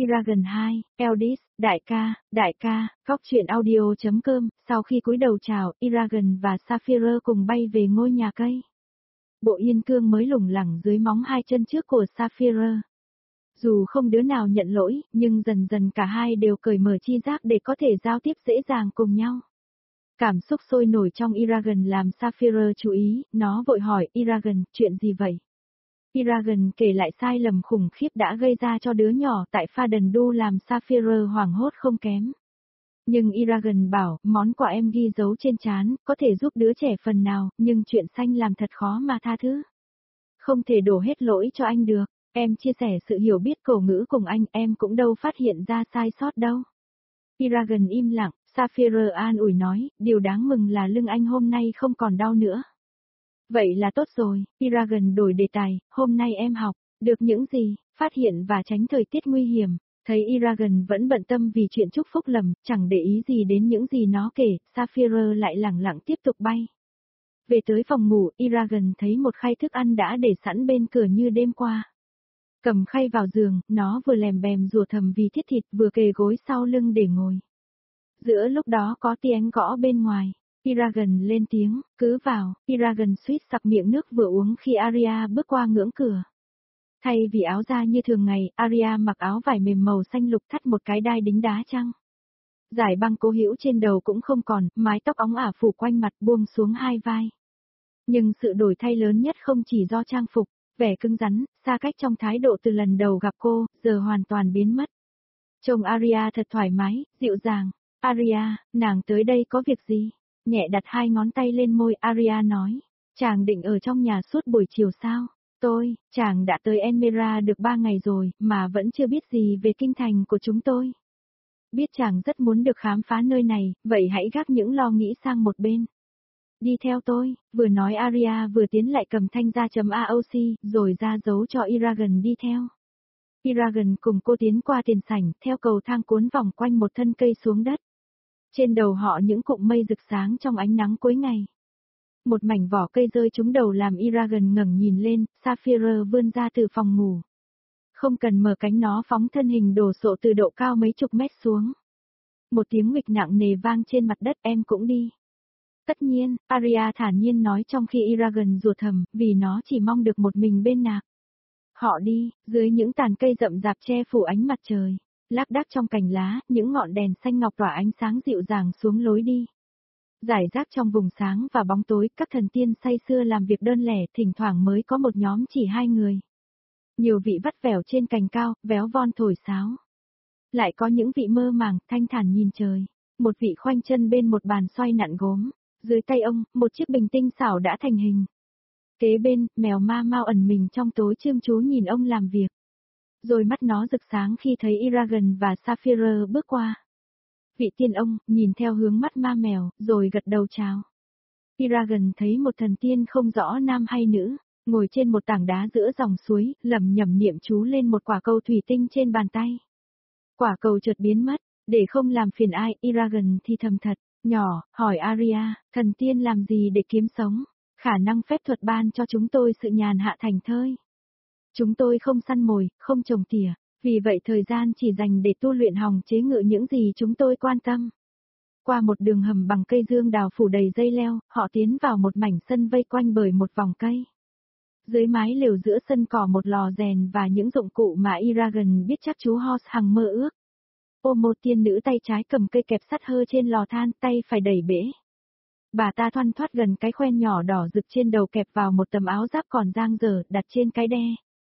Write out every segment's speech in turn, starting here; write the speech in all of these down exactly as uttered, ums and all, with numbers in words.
Eragon hai, Eldis, đại ca, đại ca, Cóc truyện audio.com, sau khi cúi đầu chào, Eragon và Sapphire cùng bay về ngôi nhà cây. Bộ yên cương mới lủng lẳng dưới móng hai chân trước của Sapphire. Dù không đứa nào nhận lỗi, nhưng dần dần cả hai đều cởi mở chi giác để có thể giao tiếp dễ dàng cùng nhau. Cảm xúc sôi nổi trong Eragon làm Sapphire chú ý, nó vội hỏi, Eragon, chuyện gì vậy? Eragon kể lại sai lầm khủng khiếp đã gây ra cho đứa nhỏ tại Faden Du làm Sapphire hoảng hốt không kém. Nhưng Eragon bảo, món quà em ghi dấu trên trán, có thể giúp đứa trẻ phần nào, nhưng chuyện xanh làm thật khó mà tha thứ. Không thể đổ hết lỗi cho anh được, em chia sẻ sự hiểu biết cổ ngữ cùng anh, em cũng đâu phát hiện ra sai sót đâu. Eragon im lặng, Sapphire an ủi nói, điều đáng mừng là lưng anh hôm nay không còn đau nữa. Vậy là tốt rồi, Eragon đổi đề tài, hôm nay em học, được những gì, phát hiện và tránh thời tiết nguy hiểm. Thấy Eragon vẫn bận tâm vì chuyện chúc phúc lầm, chẳng để ý gì đến những gì nó kể, Sapphire lại lẳng lặng tiếp tục bay. Về tới phòng ngủ, Eragon thấy một khay thức ăn đã để sẵn bên cửa như đêm qua. Cầm khay vào giường, nó vừa lèm bèm rủa thầm vì thiết thịt vừa kề gối sau lưng để ngồi. Giữa lúc đó có tiếng gõ bên ngoài. Eragon lên tiếng, cứ vào, Eragon suýt sặc miệng nước vừa uống khi Arya bước qua ngưỡng cửa. Thay vì áo da như thường ngày, Arya mặc áo vải mềm màu xanh lục thắt một cái đai đính đá trăng. Dải băng cố hữu trên đầu cũng không còn, mái tóc óng ả phủ quanh mặt buông xuống hai vai. Nhưng sự đổi thay lớn nhất không chỉ do trang phục, vẻ cứng rắn, xa cách trong thái độ từ lần đầu gặp cô, giờ hoàn toàn biến mất. Trông Arya thật thoải mái, dịu dàng. Arya, nàng tới đây có việc gì? Nhẹ đặt hai ngón tay lên môi, Arya nói. Chàng định ở trong nhà suốt buổi chiều sao? Tôi, chàng đã tới Enmera được ba ngày rồi, mà vẫn chưa biết gì về kinh thành của chúng tôi. Biết chàng rất muốn được khám phá nơi này, vậy hãy gác những lo nghĩ sang một bên. Đi theo tôi, vừa nói Arya vừa tiến lại cầm thanh ra.aoc, rồi ra dấu cho Eragon đi theo. Eragon cùng cô tiến qua tiền sảnh, theo cầu thang cuốn vòng quanh một thân cây xuống đất. Trên đầu họ những cụm mây rực sáng trong ánh nắng cuối ngày. Một mảnh vỏ cây rơi trúng đầu làm Eragon ngẩng nhìn lên, Sapphire vươn ra từ phòng ngủ. Không cần mở cánh nó phóng thân hình đổ sộ từ độ cao mấy chục mét xuống. Một tiếng nghịch nặng nề vang trên mặt đất, em cũng đi. Tất nhiên, Arya thản nhiên nói trong khi Eragon rủa thầm, vì nó chỉ mong được một mình bên nạc. Họ đi, dưới những tàn cây rậm rạp che phủ ánh mặt trời, lác đác trong cành lá, những ngọn đèn xanh ngọc tỏa ánh sáng dịu dàng xuống lối đi. Giải rác trong vùng sáng và bóng tối, các thần tiên say sưa làm việc đơn lẻ, thỉnh thoảng mới có một nhóm chỉ hai người. Nhiều vị vắt vẻo trên cành cao, véo von thổi sáo. Lại có những vị mơ màng, thanh thản nhìn trời. Một vị khoanh chân bên một bàn xoay nặn gốm. Dưới tay ông, một chiếc bình tinh xảo đã thành hình. Kế bên, mèo ma mau ẩn mình trong tối chăm chú nhìn ông làm việc. Rồi mắt nó rực sáng khi thấy Eragon và Sapphire bước qua. Vị tiên ông, nhìn theo hướng mắt ma mèo, rồi gật đầu chào. Eragon thấy một thần tiên không rõ nam hay nữ, ngồi trên một tảng đá giữa dòng suối, lẩm nhẩm niệm chú lên một quả cầu thủy tinh trên bàn tay. Quả cầu chợt biến mất, để không làm phiền ai, Eragon thì thầm thật, nhỏ, hỏi Arya, thần tiên làm gì để kiếm sống? Khả năng phép thuật ban cho chúng tôi sự nhàn hạ thành thơi. Chúng tôi không săn mồi, không trồng tỉa, vì vậy thời gian chỉ dành để tu luyện hòng chế ngự những gì chúng tôi quan tâm. Qua một đường hầm bằng cây dương đào phủ đầy dây leo, họ tiến vào một mảnh sân vây quanh bởi một vòng cây. Dưới mái lều giữa sân cỏ một lò rèn và những dụng cụ mà Eragon biết chắc chú Horse hằng mơ ước. Ô một tiên nữ tay trái cầm cây kẹp sắt hơ trên lò than, tay phải đẩy bể. Bà ta thoăn thoắt gần cái khoen nhỏ đỏ rực trên đầu kẹp vào một tấm áo giáp còn dang dở đặt trên cái đe.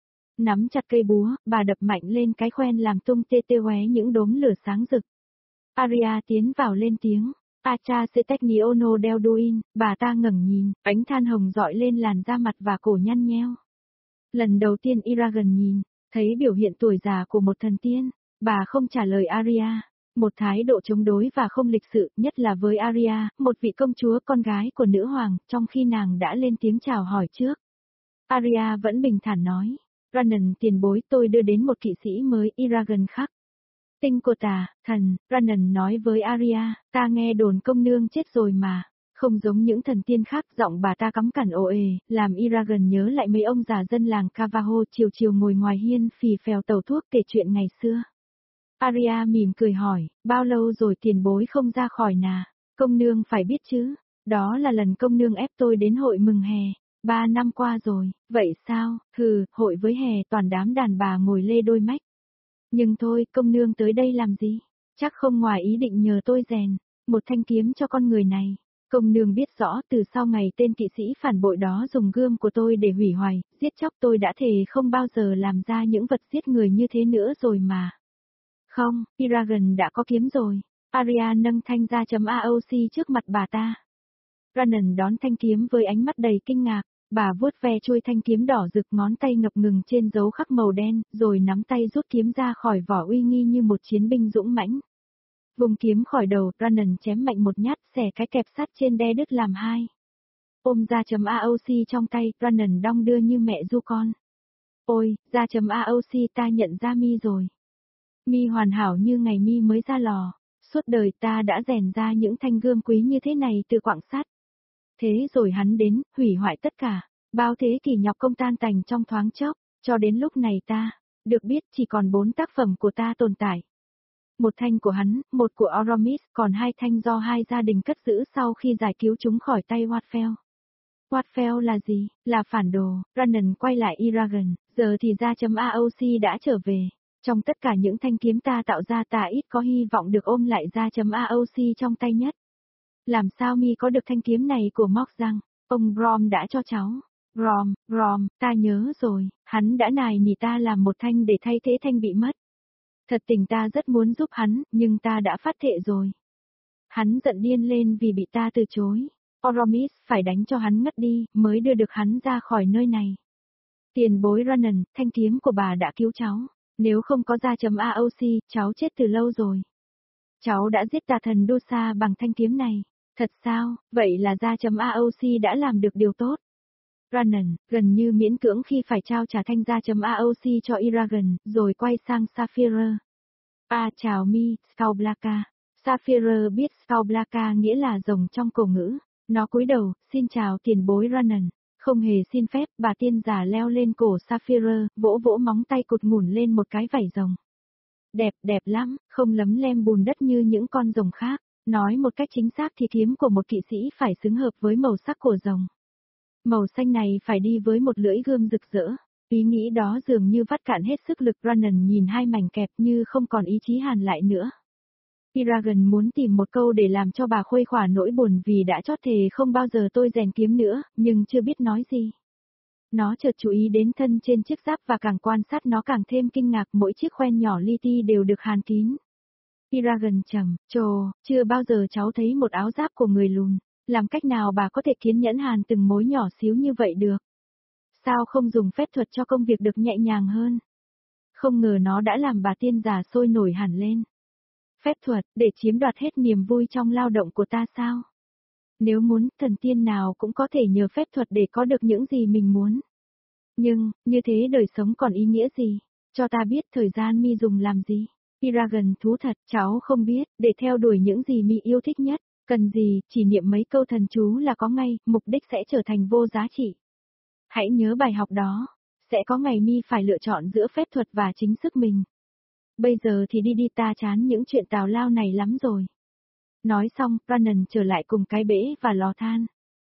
Nắm chặt cây búa, bà đập mạnh lên cái khoen làm tung tê tê hoé những đốm lửa sáng rực. Arya tiến vào lên tiếng, Acha Setekniono Del Duin, bà ta ngẩng nhìn, ánh than hồng dọi lên làn da mặt và cổ nhăn nheo. Lần đầu tiên Eragon nhìn, thấy biểu hiện tuổi già của một thần tiên, bà không trả lời Arya. Một thái độ chống đối và không lịch sự, nhất là với Arya, một vị công chúa con gái của nữ hoàng, trong khi nàng đã lên tiếng chào hỏi trước. Arya vẫn bình thản nói, Rhiannon tiền bối, tôi đưa đến một kỵ sĩ mới, Eragon khắc. Tinh của ta, thần, Rhiannon nói với Arya, ta nghe đồn công nương chết rồi mà. Không giống những thần tiên khác, giọng bà ta cắm cằn ồ ề, làm Eragon nhớ lại mấy ông già dân làng Cavaho chiều chiều ngồi ngoài hiên phì phèo tàu thuốc kể chuyện ngày xưa. Arya mỉm cười hỏi, bao lâu rồi tiền bối không ra khỏi nà, công nương phải biết chứ, đó là lần công nương ép tôi đến hội mừng hè, ba năm qua rồi, vậy sao, hừ, hội với hè toàn đám đàn bà ngồi lê đôi mách. Nhưng thôi, công nương tới đây làm gì, chắc không ngoài ý định nhờ tôi rèn, một thanh kiếm cho con người này. Công nương biết rõ từ sau ngày tên kỵ sĩ phản bội đó dùng gươm của tôi để hủy hoại, giết chóc tôi đã thề không bao giờ làm ra những vật giết người như thế nữa rồi mà. Không, Eragon đã có kiếm rồi. Arya nâng thanh ra chấm a o xê trước mặt bà ta. Rhiannon đón thanh kiếm với ánh mắt đầy kinh ngạc, bà vuốt ve chuôi thanh kiếm đỏ rực, ngón tay ngập ngừng trên dấu khắc màu đen, rồi nắm tay rút kiếm ra khỏi vỏ uy nghi như một chiến binh dũng mãnh. Vùng kiếm khỏi đầu, Rhiannon chém mạnh một nhát, xẻ cái kẹp sắt trên đe đứt làm hai. Ôm ra chấm a o xê trong tay, Rhiannon đong đưa như mẹ ru con. Ôi, ra chấm a o xê, ta nhận ra mi rồi. Mi hoàn hảo như ngày mi mới ra lò, suốt đời ta đã rèn ra những thanh gươm quý như thế này từ quặng sắt. Thế rồi hắn đến, hủy hoại tất cả, bao thế kỷ nhọc công tan tành trong thoáng chốc, cho đến lúc này ta, được biết chỉ còn bốn tác phẩm của ta tồn tại. Một thanh của hắn, một của Aramis, còn hai thanh do hai gia đình cất giữ sau khi giải cứu chúng khỏi tay Watfell. Watfell là gì? Là phản đồ. Rhiannon quay lại Eragon, giờ thì ra chấm a o xê đã trở về. Trong tất cả những thanh kiếm ta tạo ra, ta ít có hy vọng được ôm lại ra chấm a o xê trong tay nhất. Làm sao mi có được thanh kiếm này của Móc Răng? Ông Brom đã cho cháu. Brom, Brom, ta nhớ rồi, hắn đã nài nỉ ta làm một thanh để thay thế thanh bị mất. Thật tình ta rất muốn giúp hắn, nhưng ta đã phát thệ rồi. Hắn giận điên lên vì bị ta từ chối. Aramis phải đánh cho hắn ngất đi, mới đưa được hắn ra khỏi nơi này. Tiền bối Rhiannon, thanh kiếm của bà đã cứu cháu. Nếu không có ra chấm a o xê, cháu chết từ lâu rồi. Cháu đã giết tà thần Dosa bằng thanh kiếm này. Thật sao, vậy là ra chấm a o xê đã làm được điều tốt. Rhiannon, gần như miễn cưỡng khi phải trao trả thanh ra chấm a o xê cho Eragon, rồi quay sang Saphira. À chào mi, Skablaka. Saphira biết Skablaka nghĩa là rồng trong cổ ngữ. Nó cúi đầu, xin chào tiền bối Rhiannon. Không hề xin phép, bà tiên giả leo lên cổ Saphira, vỗ vỗ móng tay cụt ngủn lên một cái vảy rồng. Đẹp, đẹp lắm, không lấm lem bùn đất như những con rồng khác. Nói một cách chính xác thì kiếm của một kỵ sĩ phải xứng hợp với màu sắc của rồng. Màu xanh này phải đi với một lưỡi gươm rực rỡ. Ý nghĩ đó dường như vắt cạn hết sức lực. Rhiannon nhìn hai mảnh kẹp như không còn ý chí hàn lại nữa. Eragon muốn tìm một câu để làm cho bà khuây khỏa nỗi buồn vì đã chót thề không bao giờ tôi rèn kiếm nữa, nhưng chưa biết nói gì. Nó chợt chú ý đến thân trên chiếc giáp và càng quan sát nó càng thêm kinh ngạc, mỗi chiếc khoen nhỏ li ti đều được hàn kín. Eragon trầm, trồ, chưa bao giờ cháu thấy một áo giáp của người lùn, làm cách nào bà có thể kiên nhẫn hàn từng mối nhỏ xíu như vậy được? Sao không dùng phép thuật cho công việc được nhẹ nhàng hơn? Không ngờ nó đã làm bà tiên giả sôi nổi hẳn lên. Phép thuật, để chiếm đoạt hết niềm vui trong lao động của ta sao? Nếu muốn, thần tiên nào cũng có thể nhờ phép thuật để có được những gì mình muốn. Nhưng, như thế đời sống còn ý nghĩa gì? Cho ta biết thời gian mi dùng làm gì? Eragon thú thật, cháu không biết, để theo đuổi những gì mi yêu thích nhất, cần gì, chỉ niệm mấy câu thần chú là có ngay, mục đích sẽ trở thành vô giá trị. Hãy nhớ bài học đó, sẽ có ngày mi phải lựa chọn giữa phép thuật và chính sức mình. Bây giờ thì đi đi, ta chán những chuyện tào lao này lắm rồi. Nói xong, Rhiannon trở lại cùng cái bể và lò than.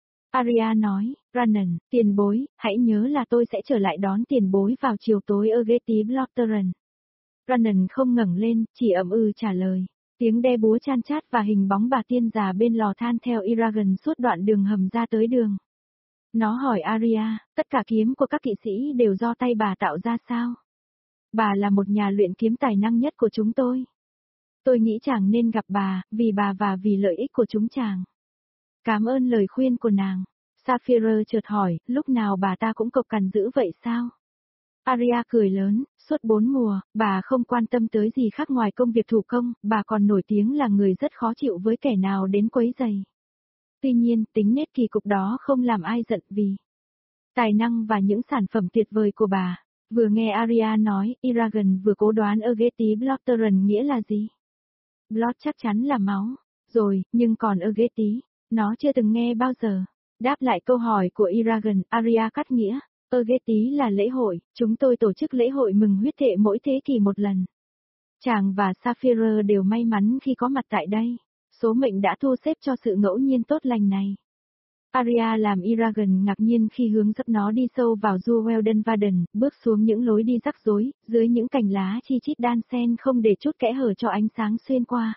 Arya nói, Rhiannon, tiền bối, hãy nhớ là tôi sẽ trở lại đón tiền bối vào chiều tối ở Getty Blotteran. Rhiannon không ngẩng lên, chỉ ậm ừ trả lời. Tiếng đe búa chan chát và hình bóng bà tiên già bên lò than theo Eragon suốt đoạn đường hầm ra tới đường. Nó hỏi Arya, tất cả kiếm của các kỵ sĩ đều do tay bà tạo ra sao? Bà là một nhà luyện kiếm tài năng nhất của chúng tôi. Tôi nghĩ chàng nên gặp bà, vì bà và vì lợi ích của chúng chàng. Cảm ơn lời khuyên của nàng. Saphira chợt hỏi, lúc nào bà ta cũng cộc cằn dữ vậy sao? Arya cười lớn, suốt bốn mùa, bà không quan tâm tới gì khác ngoài công việc thủ công, bà còn nổi tiếng là người rất khó chịu với kẻ nào đến quấy rầy. Tuy nhiên, tính nết kỳ cục đó không làm ai giận vì tài năng và những sản phẩm tuyệt vời của bà. Vừa nghe Arya nói, Eragon vừa cố đoán ở Getty Blotteran nghĩa là gì? Blot chắc chắn là máu, rồi, nhưng còn ở Getty, nó chưa từng nghe bao giờ. Đáp lại câu hỏi của Eragon, Arya cắt nghĩa, ở Getty là lễ hội, chúng tôi tổ chức lễ hội mừng huyết thệ mỗi thế kỷ một lần. Chàng và Sapphire đều may mắn khi có mặt tại đây. Số mệnh đã thu xếp cho sự ngẫu nhiên tốt lành này. Arya làm Eragon ngạc nhiên khi hướng dắt nó đi sâu vào Jewelden Varden, bước xuống những lối đi rắc rối, dưới những cành lá chi chít đan xen không để chút kẽ hở cho ánh sáng xuyên qua.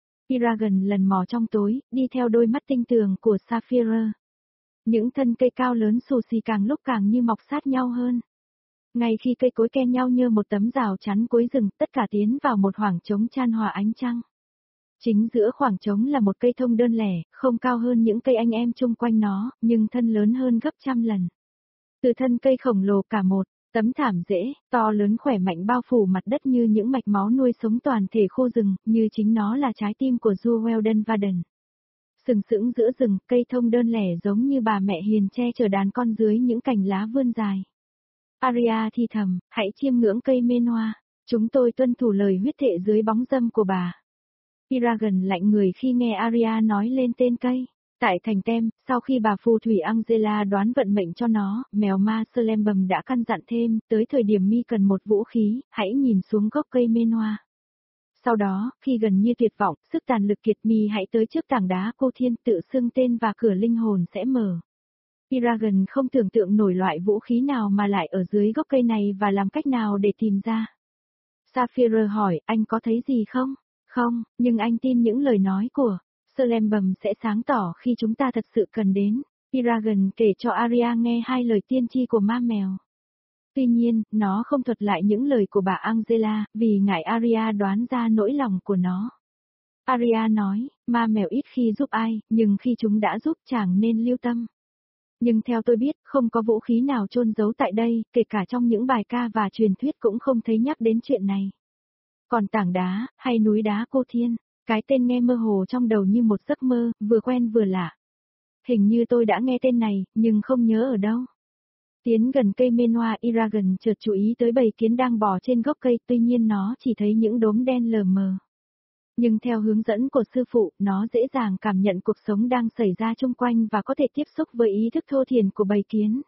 Eragon lần mò trong tối, đi theo đôi mắt tinh tường của Sapphire. Những thân cây cao lớn xù xì càng lúc càng như mọc sát nhau hơn. Ngay khi cây cối ken nhau như một tấm rào chắn cuối rừng, tất cả tiến vào một khoảng trống chan hòa ánh trăng. Chính giữa khoảng trống là một cây thông đơn lẻ, không cao hơn những cây anh em chung quanh nó, nhưng thân lớn hơn gấp trăm lần. Từ thân cây khổng lồ cả một tấm thảm rễ, to lớn khỏe mạnh bao phủ mặt đất như những mạch máu nuôi sống toàn thể khu rừng, như chính nó là trái tim của Jewelden Varden. Sừng sững giữa rừng, cây thông đơn lẻ giống như bà mẹ hiền che chở đàn con dưới những cành lá vươn dài. Arya thì thầm, hãy chiêm ngưỡng cây mê hoa, chúng tôi tuân thủ lời huyết thệ dưới bóng râm của bà. Eragon lạnh người khi nghe Arya nói lên tên cây. Tại thành Tem, sau khi bà phù thủy Angela đoán vận mệnh cho nó, mèo ma Slembum đã căn dặn thêm, tới thời điểm mi cần một vũ khí, hãy nhìn xuống gốc cây mê hoa. Sau đó, khi gần như tuyệt vọng, sức tàn lực kiệt mi hãy tới trước tảng đá cô thiên tự xưng tên và cửa linh hồn sẽ mở. Eragon không tưởng tượng nổi loại vũ khí nào mà lại ở dưới gốc cây này và làm cách nào để tìm ra. Sapphire hỏi, anh có thấy gì không? Không, nhưng anh tin những lời nói của Slembum sẽ sáng tỏ khi chúng ta thật sự cần đến. Eragon kể cho Arya nghe hai lời tiên tri của ma mèo. Tuy nhiên, nó không thuật lại những lời của bà Angela, vì ngại Arya đoán ra nỗi lòng của nó. Arya nói, ma mèo ít khi giúp ai, nhưng khi chúng đã giúp chàng nên lưu tâm. Nhưng theo tôi biết, không có vũ khí nào chôn giấu tại đây, kể cả trong những bài ca và truyền thuyết cũng không thấy nhắc đến chuyện này. Còn tảng đá, hay núi đá cô thiên, cái tên nghe mơ hồ trong đầu như một giấc mơ, vừa quen vừa lạ. Hình như tôi đã nghe tên này, nhưng không nhớ ở đâu. Tiến gần cây mê hoa, Eragon chợt chú ý tới bầy kiến đang bò trên gốc cây, tuy nhiên nó chỉ thấy những đốm đen lờ mờ. Nhưng theo hướng dẫn của sư phụ, nó dễ dàng cảm nhận cuộc sống đang xảy ra xung quanh và có thể tiếp xúc với ý thức thô thiển của bầy kiến.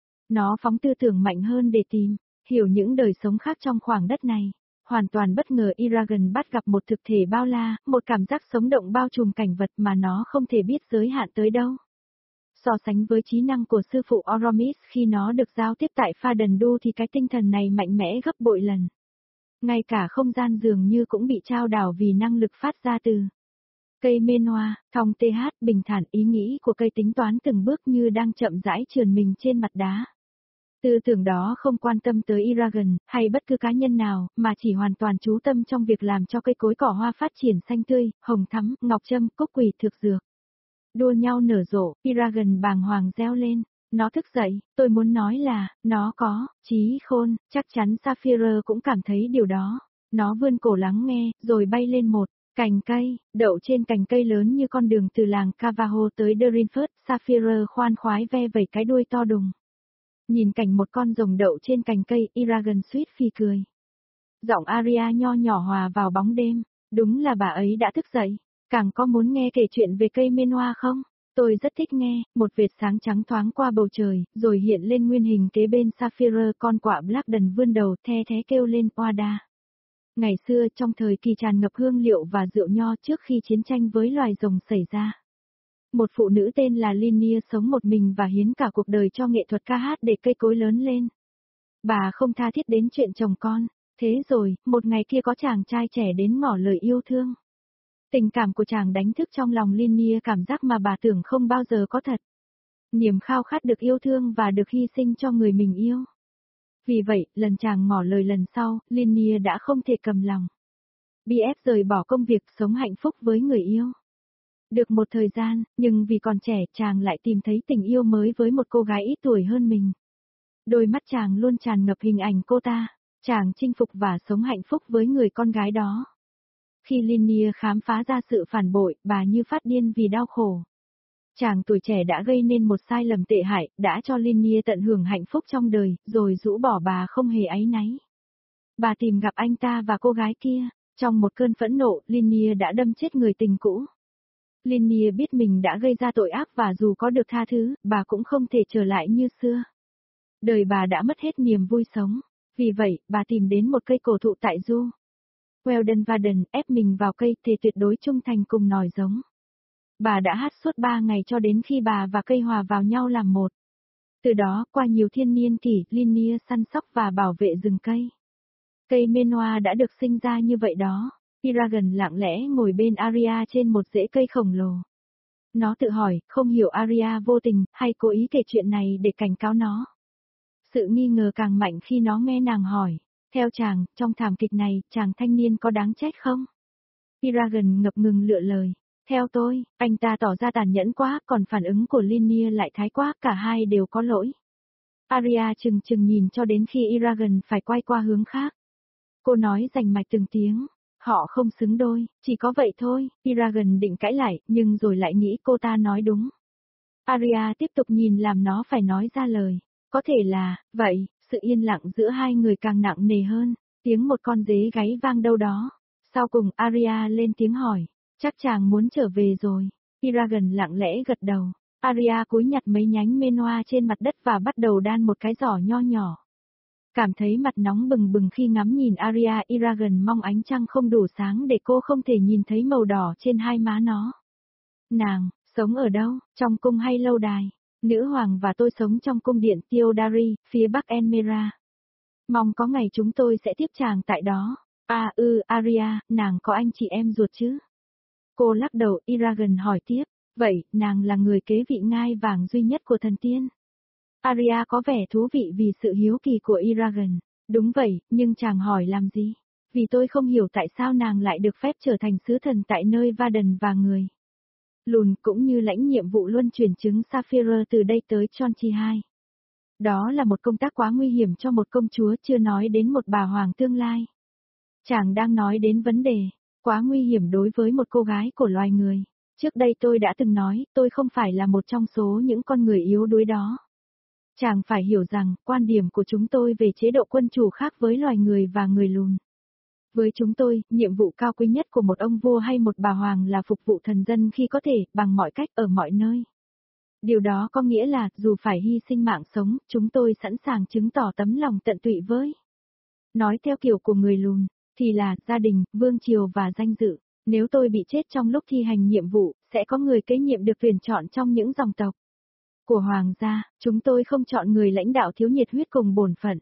Nó phóng tư tưởng mạnh hơn để tìm, hiểu những đời sống khác trong khoảng đất này. Hoàn toàn bất ngờ Eragon bắt gặp một thực thể bao la, một cảm giác sống động bao trùm cảnh vật mà nó không thể biết giới hạn tới đâu. So sánh với trí năng của sư phụ Oromis khi nó được giao tiếp tại Pha Đần Đu thì cái tinh thần này mạnh mẽ gấp bội lần. Ngay cả không gian dường như cũng bị trao đảo vì năng lực phát ra từ cây mê hoa, thong th, bình thản ý nghĩ của cây tính toán từng bước như đang chậm rãi trườn mình trên mặt đá. Tư tưởng đó không quan tâm tới Eragon, hay bất cứ cá nhân nào, mà chỉ hoàn toàn chú tâm trong việc làm cho cây cối cỏ hoa phát triển xanh tươi, hồng thắm, ngọc trâm, cúc quỳ thực dược. Đua nhau nở rộ, Eragon bàng hoàng reo lên. Nó thức dậy, tôi muốn nói là, nó có trí khôn, chắc chắn Sapphire cũng cảm thấy điều đó. Nó vươn cổ lắng nghe, rồi bay lên một cành cây, đậu trên cành cây lớn như con đường từ làng Cavaho tới Derinford. Sapphire khoan khoái ve vẩy cái đuôi to đùng. Nhìn cảnh một con rồng đậu trên cành cây, Eragon suýt phì cười. Giọng Arya nho nhỏ hòa vào bóng đêm, đúng là bà ấy đã thức dậy. Càng có muốn nghe kể chuyện về cây mê hoa không? Tôi rất thích nghe, một vệt sáng trắng thoáng qua bầu trời, rồi hiện lên nguyên hình kế bên Sapphire, con quạ Blackden vươn đầu the thế kêu lên oada. Ngày xưa trong thời kỳ tràn ngập hương liệu và rượu nho trước khi chiến tranh với loài rồng xảy ra. Một phụ nữ tên là Linnea sống một mình và hiến cả cuộc đời cho nghệ thuật ca hát để cây cối lớn lên. Bà không tha thiết đến chuyện chồng con, thế rồi, một ngày kia có chàng trai trẻ đến ngỏ lời yêu thương. Tình cảm của chàng đánh thức trong lòng Linnea cảm giác mà bà tưởng không bao giờ có thật. Niềm khao khát được yêu thương và được hy sinh cho người mình yêu. Vì vậy, lần chàng ngỏ lời lần sau, Linnea đã không thể cầm lòng. bê ép rời bỏ công việc sống hạnh phúc với người yêu. Được một thời gian, nhưng vì còn trẻ chàng lại tìm thấy tình yêu mới với một cô gái ít tuổi hơn mình. Đôi mắt chàng luôn tràn ngập hình ảnh cô ta, chàng chinh phục và sống hạnh phúc với người con gái đó. Khi Linnea khám phá ra sự phản bội, bà như phát điên vì đau khổ. Chàng tuổi trẻ đã gây nên một sai lầm tệ hại, đã cho Linnea tận hưởng hạnh phúc trong đời, rồi rũ bỏ bà không hề áy náy. Bà tìm gặp anh ta và cô gái kia, trong một cơn phẫn nộ, Linnea đã đâm chết người tình cũ. Linnea biết mình đã gây ra tội ác và dù có được tha thứ, bà cũng không thể trở lại như xưa. Đời bà đã mất hết niềm vui sống, vì vậy, bà tìm đến một cây cổ thụ tại Du. Weldon Varden ép mình vào cây thề tuyệt đối trung thành cùng nòi giống. Bà đã hát suốt ba ngày cho đến khi bà và cây hòa vào nhau làm một. Từ đó, qua nhiều thiên niên kỷ, Linnea săn sóc và bảo vệ rừng cây. Cây Menoa đã được sinh ra như vậy đó. Eragon lặng lẽ ngồi bên Arya trên một rễ cây khổng lồ. Nó tự hỏi, không hiểu Arya vô tình, hay cố ý kể chuyện này để cảnh cáo nó. Sự nghi ngờ càng mạnh khi nó nghe nàng hỏi. Theo chàng, trong thảm kịch này, chàng thanh niên có đáng trách không? Eragon ngập ngừng lựa lời. Theo tôi, anh ta tỏ ra tàn nhẫn quá, còn phản ứng của Linnea lại thái quá, cả hai đều có lỗi. Arya chừng chừng nhìn cho đến khi Eragon phải quay qua hướng khác. Cô nói rành mạch từng tiếng. Họ không xứng đôi, chỉ có vậy thôi. Eragon định cãi lại, nhưng rồi lại nghĩ cô ta nói đúng. Arya tiếp tục nhìn làm nó phải nói ra lời. Có thể là, vậy, sự yên lặng giữa hai người càng nặng nề hơn. Tiếng một con dế gáy vang đâu đó. Sau cùng Arya lên tiếng hỏi. Chắc chàng muốn trở về rồi. Eragon lặng lẽ gật đầu. Arya cúi nhặt mấy nhánh Menoa trên mặt đất và bắt đầu đan một cái giỏ nho nhỏ. Cảm thấy mặt nóng bừng bừng khi ngắm nhìn Arya, Eragon mong ánh trăng không đủ sáng để cô không thể nhìn thấy màu đỏ trên hai má nó. Nàng, sống ở đâu, trong cung hay lâu đài? Nữ hoàng và tôi sống trong cung điện Theodari, phía bắc Enmera. Mong có ngày chúng tôi sẽ tiếp chàng tại đó. À ư, Arya, nàng có anh chị em ruột chứ? Cô lắc đầu, Eragon hỏi tiếp. Vậy, nàng là người kế vị ngai vàng duy nhất của thần tiên. Arya có vẻ thú vị vì sự hiếu kỳ của Eragon. Đúng vậy, nhưng chàng hỏi làm gì? Vì tôi không hiểu tại sao nàng lại được phép trở thành sứ thần tại nơi Varden và người. Lùn cũng như lãnh nhiệm vụ luân chuyển trứng Sapphire từ đây tới Chonchi hai. Đó là một công tác quá nguy hiểm cho một công chúa, chưa nói đến một bà hoàng tương lai. Chàng đang nói đến vấn đề, quá nguy hiểm đối với một cô gái của loài người. Trước đây tôi đã từng nói, tôi không phải là một trong số những con người yếu đuối đó. Chàng phải hiểu rằng, quan điểm của chúng tôi về chế độ quân chủ khác với loài người và người lùn. Với chúng tôi, nhiệm vụ cao quý nhất của một ông vua hay một bà hoàng là phục vụ thần dân khi có thể, bằng mọi cách ở mọi nơi. Điều đó có nghĩa là, dù phải hy sinh mạng sống, chúng tôi sẵn sàng chứng tỏ tấm lòng tận tụy với. Nói theo kiểu của người lùn, thì là gia đình, vương triều và danh dự. Nếu tôi bị chết trong lúc thi hành nhiệm vụ, sẽ có người kế nhiệm được tuyển chọn trong những dòng tộc của hoàng gia. Chúng tôi không chọn người lãnh đạo thiếu nhiệt huyết cùng bổn phận.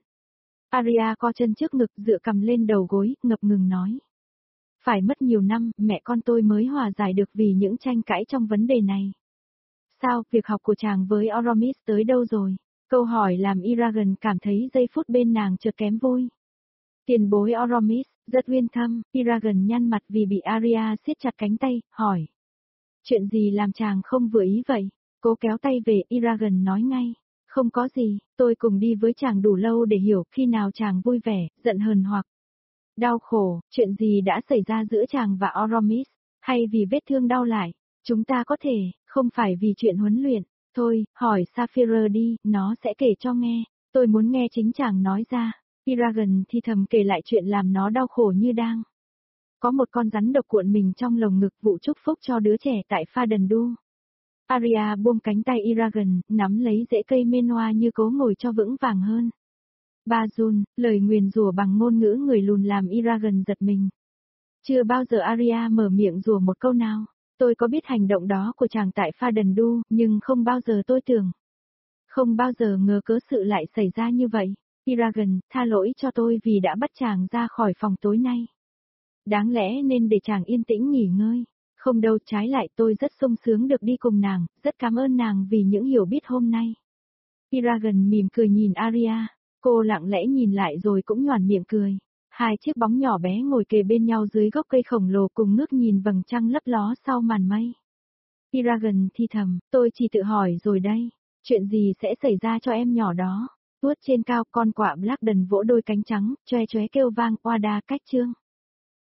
Arya co chân trước ngực dựa cằm lên đầu gối, ngập ngừng nói. Phải mất nhiều năm, mẹ con tôi mới hòa giải được vì những tranh cãi trong vấn đề này. Sao, việc học của chàng với Oromis tới đâu rồi? Câu hỏi làm Eragon cảm thấy giây phút bên nàng chợt kém vui. Tiền bối Oromis, rất uyên thâm, Eragon nhăn mặt vì bị Arya siết chặt cánh tay, hỏi. Chuyện gì làm chàng không vừa ý vậy? Cố kéo tay về, Eragon nói ngay. Không có gì, tôi cùng đi với chàng đủ lâu để hiểu khi nào chàng vui vẻ, giận hờn hoặc đau khổ, chuyện gì đã xảy ra giữa chàng và Oromis, hay vì vết thương đau lại. Chúng ta có thể, không phải vì chuyện huấn luyện. Thôi, hỏi Sapphire đi, nó sẽ kể cho nghe. Tôi muốn nghe chính chàng nói ra. Eragon thì thầm kể lại chuyện làm nó đau khổ như đang có một con rắn độc cuộn mình trong lồng ngực, vụ chúc phúc cho đứa trẻ tại Fadendu. Arya buông cánh tay Eragon, nắm lấy rễ cây Menoa như cố ngồi cho vững vàng hơn. Ba Jun, lời nguyền rủa bằng ngôn ngữ người lùn làm Eragon giật mình. Chưa bao giờ Arya mở miệng rủa một câu nào. Tôi có biết hành động đó của chàng tại Fadendu, nhưng không bao giờ tôi tưởng. Không bao giờ ngờ cớ sự lại xảy ra như vậy. Eragon, tha lỗi cho tôi vì đã bắt chàng ra khỏi phòng tối nay. Đáng lẽ nên để chàng yên tĩnh nghỉ ngơi. Không đâu, trái lại tôi rất sung sướng được đi cùng nàng, rất cảm ơn nàng vì những hiểu biết hôm nay. Eragon mỉm cười nhìn Arya, cô lặng lẽ nhìn lại rồi cũng nhoẻn miệng cười. Hai chiếc bóng nhỏ bé ngồi kề bên nhau dưới gốc cây khổng lồ cùng ngước nhìn vầng trăng lấp ló sau màn mây. Eragon thì thầm, tôi chỉ tự hỏi rồi đây, chuyện gì sẽ xảy ra cho em nhỏ đó? Tuốt trên cao, con quạ Blackden vỗ đôi cánh trắng, choe choé kêu vang, oa đa cách chương.